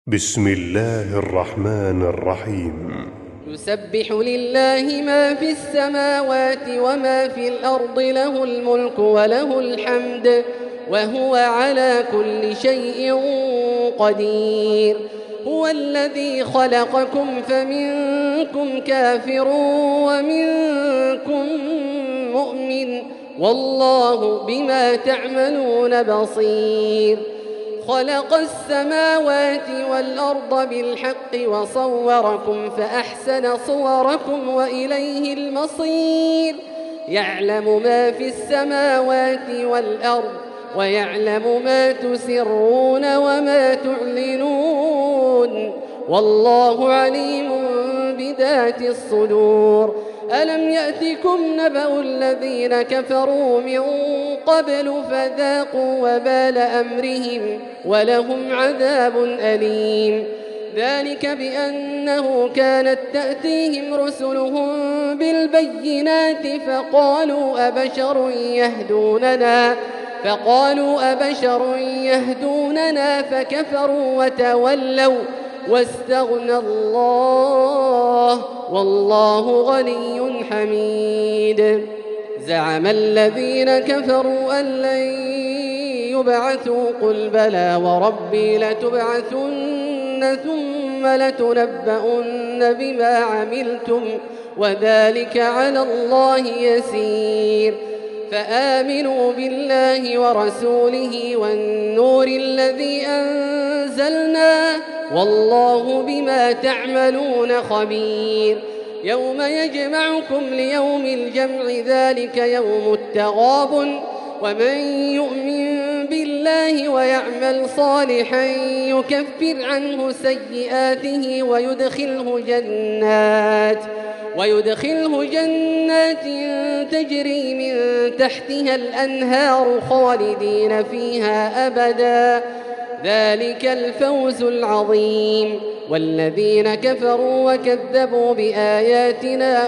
بسم الله الرحمن الرحيم. يسبح لله ما في السماوات وما في الأرض، له الملك وله الحمد وهو على كل شيء قدير. هو الذي خلقكم فمنكم كافر ومنكم مؤمن، والله بما تعملون بصير. خلق السماوات والأرض بالحق وصوركم فأحسن صوركم وإليه المصير. يعلم ما في السماوات والأرض ويعلم ما تسرون وما تعلنون، والله عليم بذات الصدور. ألم يأتكم نبأ الذين كفروا من قبل فذاقوا وبال أمرهم ولهم عذاب أليم. ذلك بأنه كانت تأتيهم رسلهم بالبينات فقالوا أبشر يهدوننا فكفروا وتولوا واستغنى الله والله غني حميد. زعم الذين كفروا أن لن يبعثوا، قل بلى وربي لتبعثن ثم لتنبؤن بما عملتم وذلك على الله يسير. فآمنوا بالله ورسوله والنور الذي أنزلنا، والله بما تعملون خبير. يوم يجمعكم ليوم الجمع، ذلك يوم التغابن. ومن يؤمن بالله ويعمل صالحا يكفر عنه سيئاته ويدخله جنات تجري من تحتها الأنهار خالدين فيها أبدا، ذلك الفوز العظيم. والذين كفروا وكذبوا بآياتنا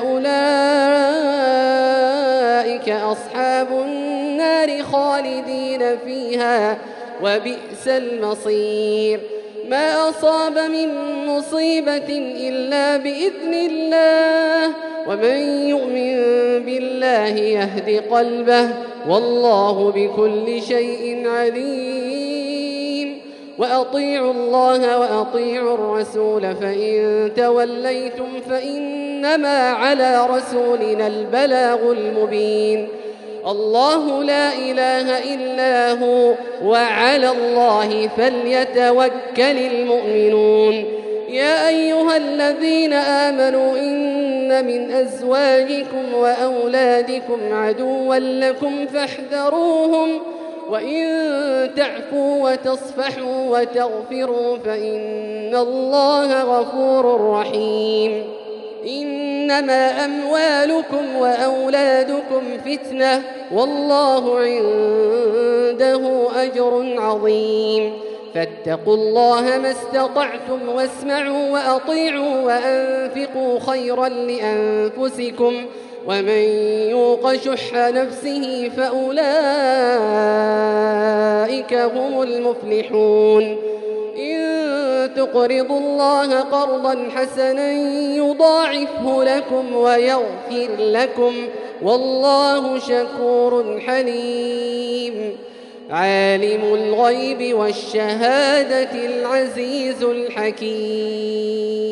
أولئك أصحاب النار خالدين فيها وبئس المصير. ما أصاب من مصيبة إلا بإذن الله، ومن يؤمن بالله يهد قلبه، والله بكل شيء عليم. وأطيعوا الله وأطيعوا الرسول، فإن توليتم فإنما على رسولنا البلاغ المبين. الله لا إله إلا هو، وعلى الله فليتوكل المؤمنون. يا أيها الذين آمنوا إن من أزواجكم وأولادكم عدوا لكم فاحذروهم، وإن تعفوا وتصفحوا وتغفروا فإن الله غفور رحيم. إنما أموالكم وأولادكم فتنة، والله عنده أجر عظيم. فاتقوا الله ما استطعتم واسمعوا وأطيعوا وأنفقوا خيرا لأنفسكم، ومن يوق شح نفسه فأولئك هم المفلحون. إن تقرضوا الله قرضا حسنا يضاعفه لكم ويغفر لكم، والله شكور حليم. عالم الغيب والشهادة العزيز الحكيم.